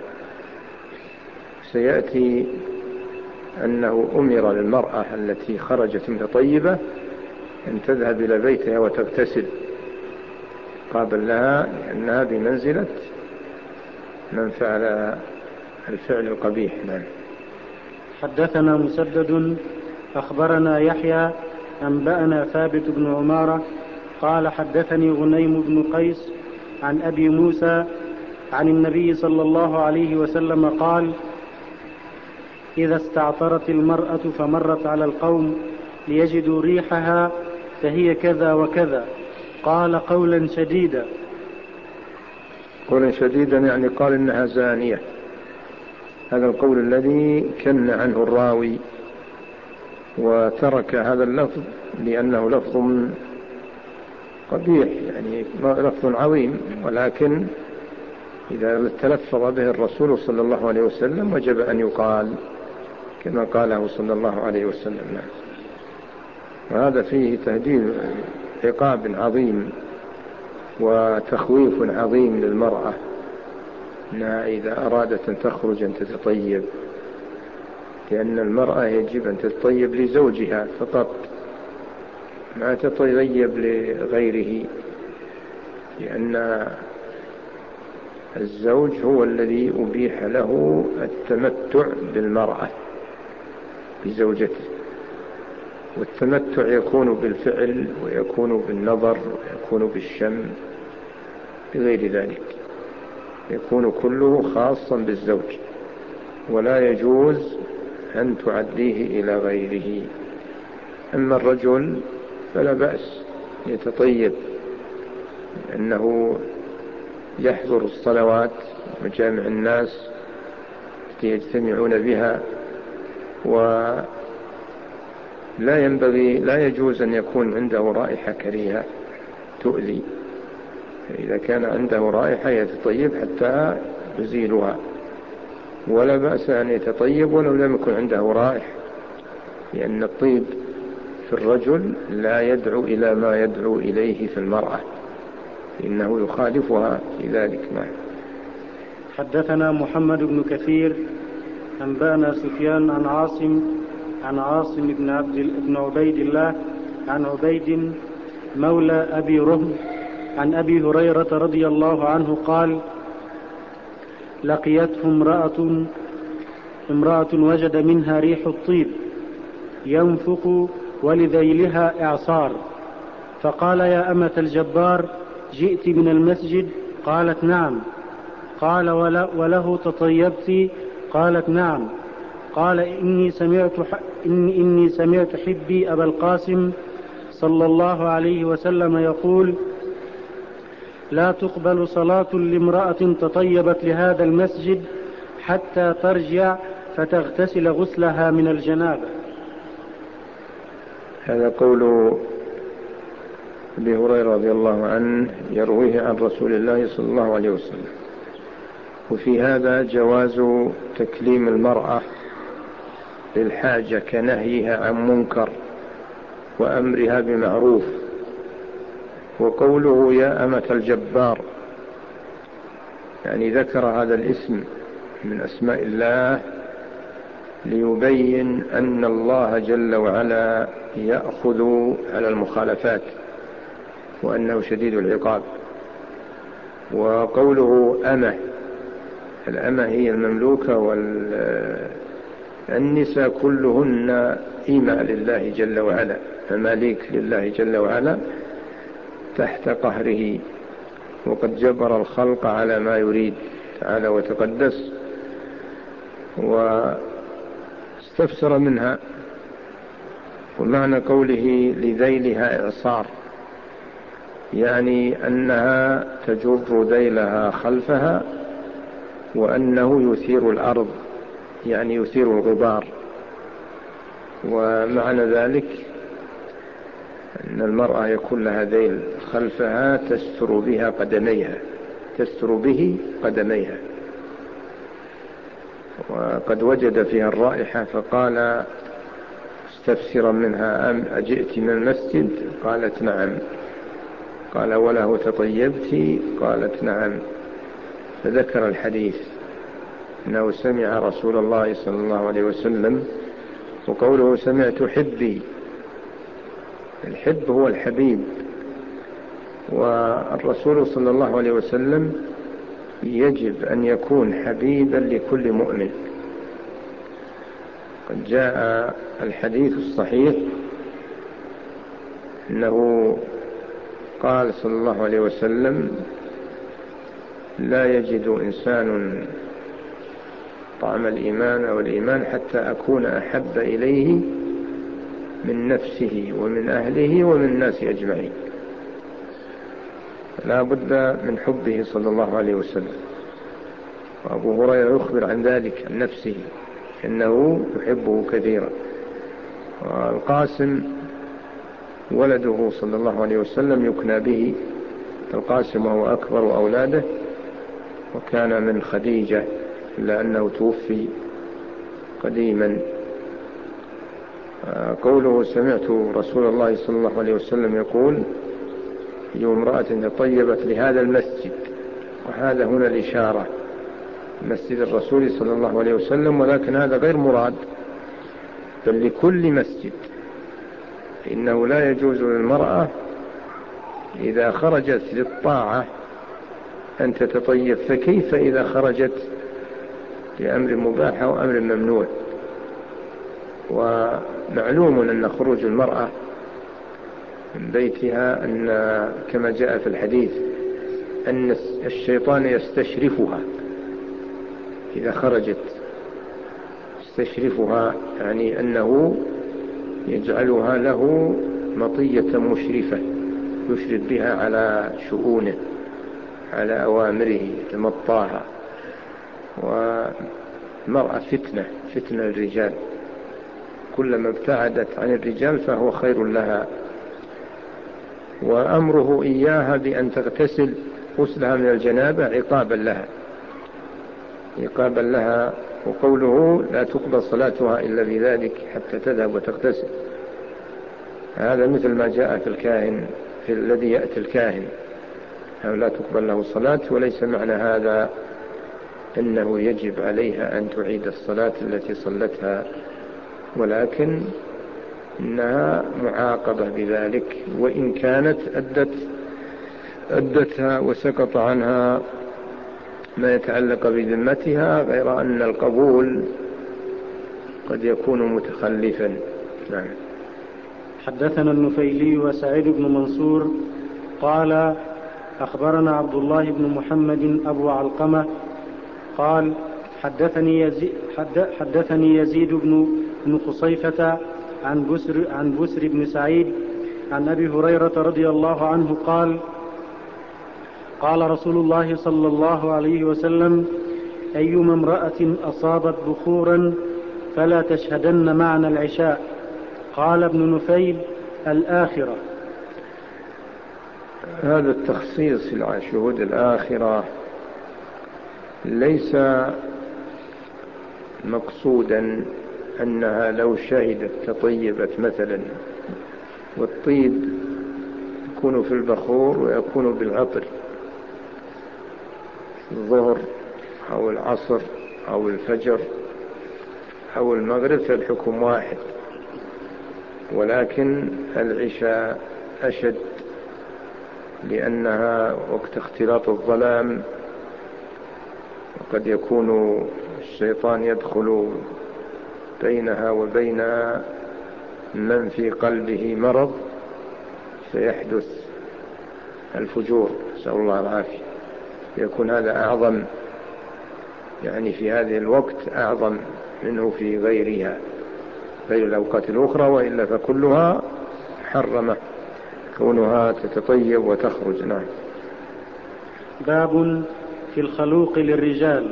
سيأتي أنه أمر للمرأة التي خرجت متطيبة أن تذهب إلى بيتها وتغتسل قابل لها، لأنها بمنزلة من فعل الفعل القبيح. نعم. حدثنا مسدد أخبرنا يحيى أنبأنا ثابت بن عمارة قال: حدثني غنيم بن قيس عن أبي موسى عن النبي صلى الله عليه وسلم قال: إذا استعطرت المرأة فمرت على القوم ليجدوا ريحها فهي كذا وكذا. قال: قولا شديدا. قولا شديدا يعني قال إنها زانية. هذا القول الذي كن عنه الراوي وترك هذا اللفظ لأنه لفظ قبيح، يعني لفظ عظيم، ولكن إذا تلفظ به الرسول صلى الله عليه وسلم وجب أن يقال كما قاله صلى الله عليه وسلم. وهذا فيه تهديد عقاب عظيم وتخويف عظيم للمرأة، أنها إذا أرادت أن تخرج أن تتطيب، لأن المرأة يجب أن تتطيب لزوجها فقط، ما تتطيب لغيره، لأن الزوج هو الذي أبيح له التمتع بالمرأة بزوجته، والتمتع يكون بالفعل ويكون بالنظر ويكون بالشم، بغير ذلك يكون كله خاصا بالزوج، ولا يجوز أن تعديه إلى غيره. أما الرجل فلا بأس يتطيب، لأنه يحضر الصلوات وجامع الناس يجتمعون بها، ولا ينبغي لا يجوز أن يكون عنده رائحة كريهة تؤذي، فإذا كان عنده رائحة يتطيب حتى يزيلها، ولا بأس أن يتطيب ولو لم يكن عنده رائحة، لأن الطيب في الرجل لا يدعو إلى ما يدعو إليه في المرأة، إنه يخالفها في ذلك. معه. حدثنا محمد بن كثير أنبأنا سفيان عن عاصم عن عاصم بن عبد بن عبيد الله عن عبيد مولى أبي رهم عن أبي هريرة رضي الله عنه قال: لقيته امرأة امرأة وجد منها ريح الطيب ينفق ولذيلها إعصار، فقال: يا أمة الجبار، جئت من المسجد؟ قالت: نعم. قال: وله تطيبت؟ قالت: نعم. قال إني سمعت, إني, إني سمعت حبي أبا القاسم صلى الله عليه وسلم يقول: لا تقبل صلاة لامرأة تطيبت لهذا المسجد حتى ترجع فتغتسل غسلها من الجنابة. هذا قول أبي هريرة رضي الله عنه يرويه عن رسول الله صلى الله عليه وسلم. وفي هذا جواز تكليم المرأة للحاجة كنهيها عن منكر وأمرها بمعروف. وقوله يا أمة الجبار يعني ذكر هذا الاسم من أسماء الله ليبين أن الله جل وعلا يأخذ على المخالفات وأنه شديد العقاب. وقوله أمة، الأمة هي المملوكة، والنساء كلهن إيماء لله جل وعلا، مماليك لله جل وعلا تحت قهره، وقد جبر الخلق على ما يريد تعالى وتقدس. واستفسر منها. ومعنى قوله لذيلها إعصار يعني أنها تجر ذيلها خلفها، وأنه يثير الأرض يعني يثير الغبار. ومعنى ذلك أن المرأة يكون لها ذيل خلفها تستر بها قدميها تستر به قدميها. وقد وجد فيها الرائحة فقال استفسرا منها: أم أجئت من المسجد؟ قالت نعم. قال وله تطيبت؟ قالت نعم. فذكر الحديث أنه سمع رسول الله صلى الله عليه وسلم. وقوله سمعت حبي، الحب هو الحبيب، والرسول صلى الله عليه وسلم يجب أن يكون حبيبا لكل مؤمن. قد جاء الحديث الصحيح أنه قال صلى الله عليه وسلم: لا يجد إنسان طعم الإيمان أو الإيمان حتى أكون أحب إليه من نفسه ومن أهله ومن الناس أجمعين. لا بد من حبه صلى الله عليه وسلم. وأبو هريرة يخبر عن ذلك عن نفسه أنه يحبه كثيرا. والقاسم ولده صلى الله عليه وسلم يكنى به القاسم، وهو أكبر أولاده، وكان من خديجة إلا أنه توفي قديما. قوله سمعت رسول الله صلى الله عليه وسلم يقول: أي امرأة طيبت لهذا المسجد، وهذا هنا الإشارة مسجد الرسول صلى الله عليه وسلم، ولكن هذا غير مراد، بل لكل مسجد. إنه لا يجوز للمرأة إذا خرجت للطاعة أن تتطيب، فكيف إذا خرجت لأمر مباح أو أمر ممنوع؟ ومعلوم أن خروج المرأة من بيتها أن كما جاء في الحديث أن الشيطان يستشرفها إذا خرجت، يستشرفها يعني أنه يجعلها له مطية مشرفة يشرف بها على شؤونه، على أوامره، يتمطاها. والمرأة فتنة فتنة للرجال، كلما ابتعدت عن الرجال فهو خير لها. وأمره إياها بأن تغتسل غسلها من الجنابة عقابا لها عقابا لها. وقوله لا تقبل صلاتها إلا بذلك حتى تذهب وتغتسل، هذا مثل ما جاء في الكاهن في الذي يأتي الكاهن أو لا تقبل له صلاة. وليس معنى هذا أنه يجب عليها أن تعيد الصلاة التي صلتها، ولكن إنها معاقبة بذلك، وإن كانت أدت أدتها وسقط عنها ما يتعلق بذمتها، غير أن القبول قد يكون متخلفا. نعم. حدثنا النفيلي وسعيد بن منصور قال أخبرنا عبد الله بن محمد أبو علقمة قال حدثني يزيد, حدثني يزيد بن, بن خصيفة عن بسر, عن بسر بن سعيد عن أبي هريرة رضي الله عنه قال قال رسول الله صلى الله عليه وسلم أيما امرأة أصابت بخورا فلا تشهدن معنا العشاء. قال ابن نفيل الآخرة. هذا التخصيص لشهود الآخرة ليس مقصودا أنها لو شهدت تطيبت مثلا، والطيب يكون في البخور ويكون بالعطر، الظهر أو العصر أو الفجر أو المغرب فالحكم واحد، ولكن العشاء أشد لأنها وقت اختلاط الظلام، وقد يكون الشيطان يدخل بينها وبين من في قلبه مرض فيحدث الفجور، نسأل الله العافية. يكون هذا أعظم، يعني في هذه الوقت أعظم منه في غيرها، غير الأوقات الأخرى، وإلا فكلها محرمة كونها تتطيب وتخرج. نعم. باب في الخلوق للرجال.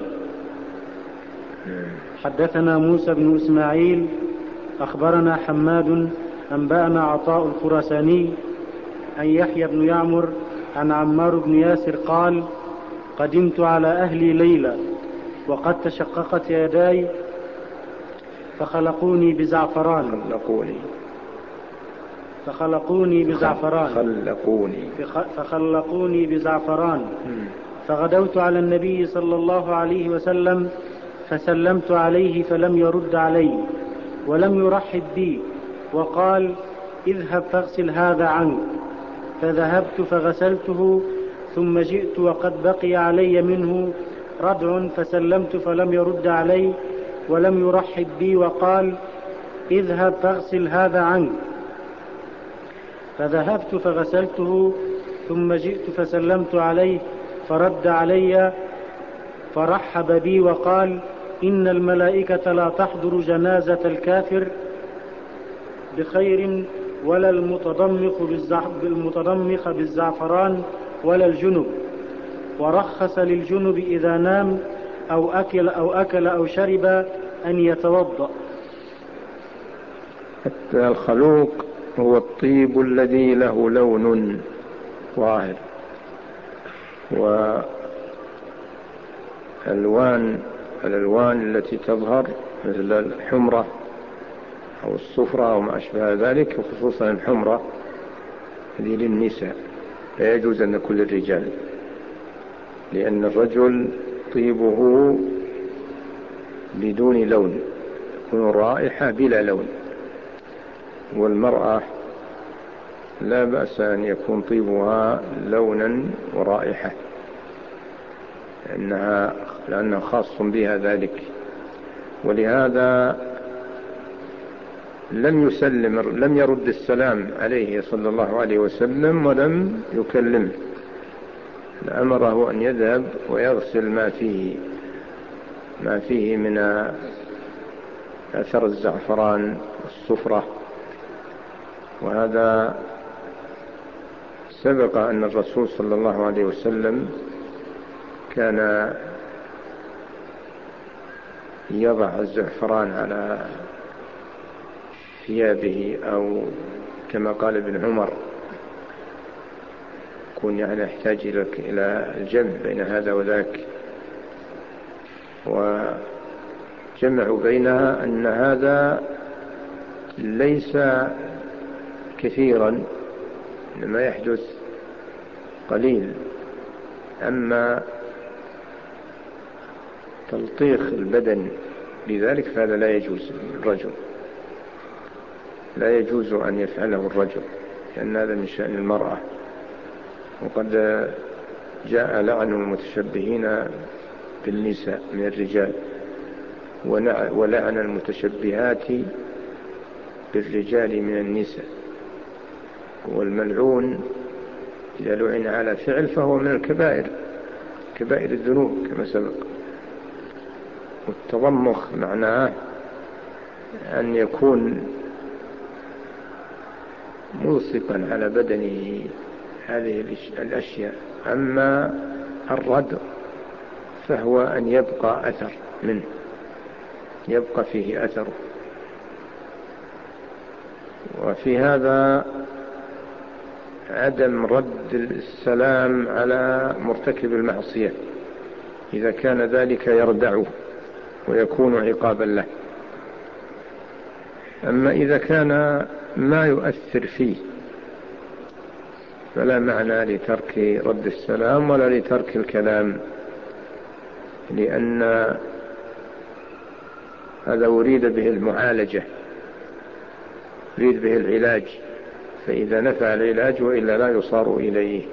حدثنا موسى بن إسماعيل أخبرنا حماد أنبأنا عطاء الخراساني عن يحيى بن يعمر عن عمار بن ياسر قال قدمت على أهلي ليلة وقد تشققت يداي فخلقوني بزعفران خلقوني فخلقوني بزعفران خلقوني فخلقوني بزعفران فغدوت على النبي صلى الله عليه وسلم فسلمت عليه فلم يرد علي ولم يرحب بي، وقال اذهب فاغسل هذا عنك. فذهبت فغسلته ثم جئت وقد بقي علي منه ردع فسلمت فلم يرد علي ولم يرحب بي، وقال اذهب فاغسل هذا عنك. فذهبت فغسلته ثم جئت فسلمت عليه فرد علي فرحب بي وقال إن الملائكة لا تحضر جنازة الكافر بخير ولا المتضمخ بالزعفران ولا الجنب، ورخص للجنب إذا نام أو أكل أو أكل أو شرب أن يتوضأ. الخلوق هو الطيب الذي له لون ظاهر، والألوان الألوان التي تظهر مثل الحمرة أو الصفرة أو ما أشبه ذلك، وخصوصا الحمرة هذه للنساء، لا يجوز أن كل الرجال، لأن الرجل طيبه بدون لون، يكون رائحة بلا لون، والمرأة لا بأس أن يكون طيبها لونا ورائحة، لأنها لأنه خاص بها ذلك. ولهذا لم يسلم لم يرد السلام عليه صلى الله عليه وسلم ولم يكلمه، أمره أن يذهب ويغسل ما فيه ما فيه من أثر الزعفران والصفرة. وهذا سبق أن الرسول صلى الله عليه وسلم كان يضع الزعفران على ثيابه، أو كما قال ابن عمر يكون يعني يحتاج إلى الجمع بين هذا وذاك، وجمعوا بينها أن هذا ليس كثيرا، إنما يحدث قليل، أما تلطيخ البدن لذلك فهذا لا يجوز الرجل، لا يجوز أن يفعله الرجل، لأن هذا من شأن المرأة. وقد جاء لعن المتشبهين بالنساء من الرجال، ولعن المتشبهات بالرجال من النساء، والملعون إذا لعن على فعل فهو من الكبائر، كبائر الذنوب كما سبق. والتضمخ معناه أن يكون ملصقا على بدنه هذه الأشياء. أما الردع فهو أن يبقى أثر منه، يبقى فيه أثر. وفي هذا عدم رد السلام على مرتكب المعصية إذا كان ذلك يردعه ويكون عقابا له. أما إذا كان ما يؤثر فيه فلا معنى لترك رد السلام ولا لترك الكلام، لأن هذا أريد به المعالجة، أريد به العلاج، فإذا نفع العلاج وإلا لا يصار إليه.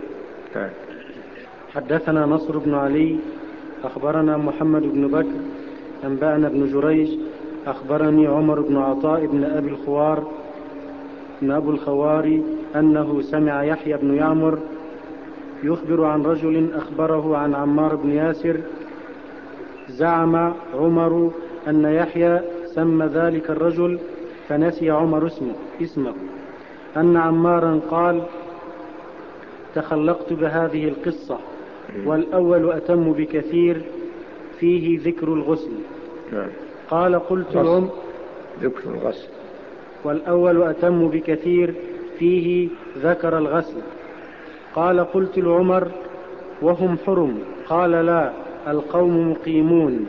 حدثنا نصر بن علي أخبرنا محمد بن بكر أنبأنا بن جريج أخبرني عمر بن عطاء بن أبي الخوار بن أبو الخواري أنه سمع يحيى بن يعمر يخبر عن رجل أخبره عن عمار بن ياسر. زعم عمر أن يحيى سمى ذلك الرجل فنسي عمر اسمه, اسمه أن عمارا قال: تخلقت بهذه القصة والأول أتم بكثير فيه ذكر الغسل. قال: قلت لهم ذكر الغسل والأول أتم بكثير فيه ذكر الغسل. قال: قلت لعمر: وهم حرم؟ قال: لا، القوم مقيمون.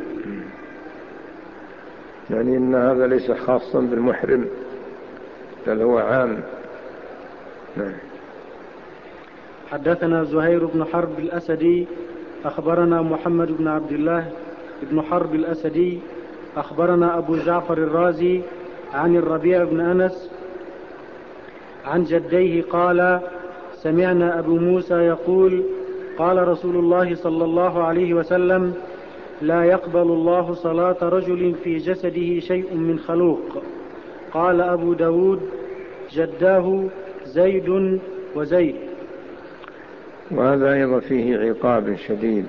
يعني إن هذا ليس خاصا بالمحرم بل هو عام. حدثنا زهير بن حرب الأسدي أخبرنا محمد بن عبد الله بن حرب الأسدي أخبرنا أبو جعفر الرازي عن الربيع بن أنس عن جديه قال: سمعنا أبو موسى يقول: قال رسول الله صلى الله عليه وسلم: لا يقبل الله صلاة رجل في جسده شيء من خلوق. قال أبو داود: جداه زيد وزيد. وهذا أيضا فيه عقاب شديد،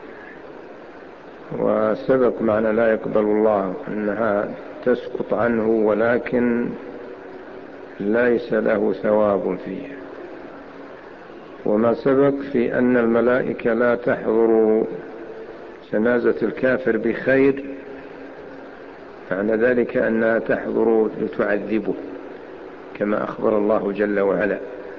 وسبق معنى لا يقبل الله أنها تسقط عنه ولكن ليس له ثواب فيه. وما سبق في أن الملائكة لا تحضر جنازة الكافر بخير، معنى ذلك أنها تحضر لتعذبه، كما أخبر الله جل وعلا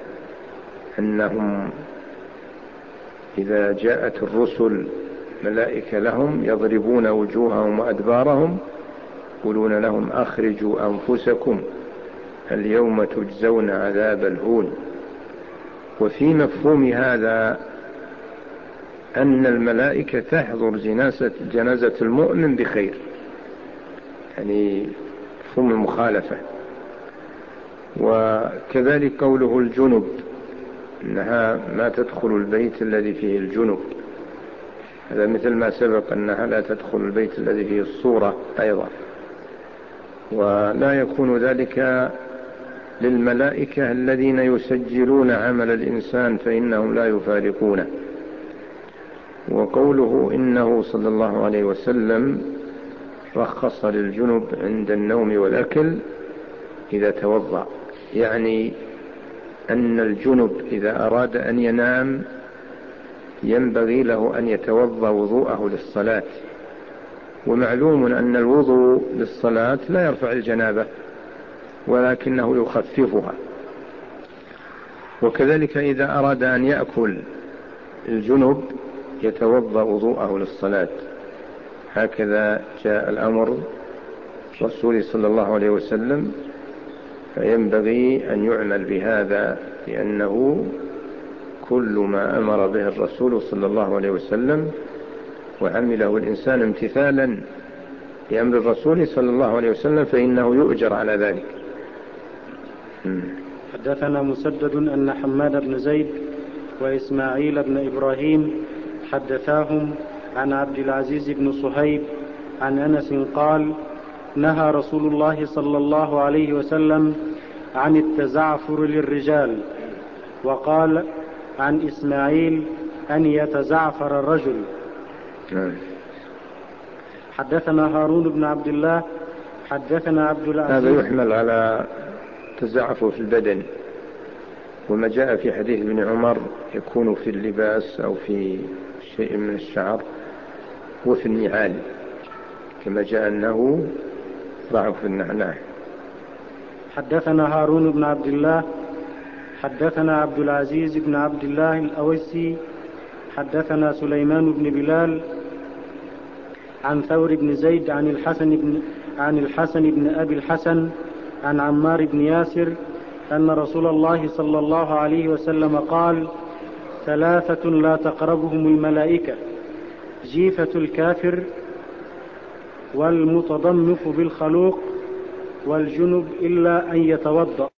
أنهم إذا جاءت الرسل ملائكة لهم يضربون وجوههم وأدبارهم يقولون لهم: أخرجوا أنفسكم اليوم تجزون عذاب الهون. وفي مفهوم هذا أن الملائكة تحضر جنازة, جنازة المؤمن بخير، يعني مفهوم المخالفة. وكذلك قوله الجنب، أنها ما تدخل البيت الذي فيه الجنب، هذا مثل ما سبق أنها لا تدخل البيت الذي فيه الصورة أيضا. ولا يكون ذلك للملائكة الذين يسجلون عمل الإنسان فإنهم لا يفارقونه. وقوله إنه صلى الله عليه وسلم رخص للجنب عند النوم والأكل إذا توضأ، يعني أن الجنب إذا أراد أن ينام ينبغي له أن يتوضأ وضوءه للصلاة. ومعلوم أن الوضوء للصلاة لا يرفع الجنابة ولكنه يخففها. وكذلك إذا أراد أن يأكل الجنب يتوضأ وضوءه للصلاة. هكذا جاء الأمر رسول صلى الله عليه وسلم، فينبغي أن يعمل بهذا، لأنه كل ما أمر به الرسول صلى الله عليه وسلم وعمله الإنسان امتثالا لأمر الرسول صلى الله عليه وسلم فإنه يؤجر على ذلك. حدثنا مسدد أن حماد بن زيد وإسماعيل بن إبراهيم حدثاهم عن عبد العزيز بن صهيب عن أنس قال: نهى رسول الله صلى الله عليه وسلم عن التزعفر للرجال. وقال عن إسماعيل أن يتزعفر الرجل. حدثنا هارون بن عبد الله حدثنا عبد العزيز. هذا يحمل على تزعفه في البدن، وما جاء في حديث ابن عمر يكون في اللباس أو في شيء من الشعر وفي النعال، كما جاء أنه ضعف النعناع. حدثنا هارون بن عبد الله حدثنا عبد العزيز بن عبد الله الأويسي حدثنا سليمان بن بلال عن ثور بن زيد عن الحسن بن عن الحسن بن أبي الحسن عن عمار بن ياسر أن رسول الله صلى الله عليه وسلم قال: ثلاثة لا تقربهم الملائكة: جيفة الكافر، والمتضمخ بالخلوق، والجنب إلا أن يتوضأ.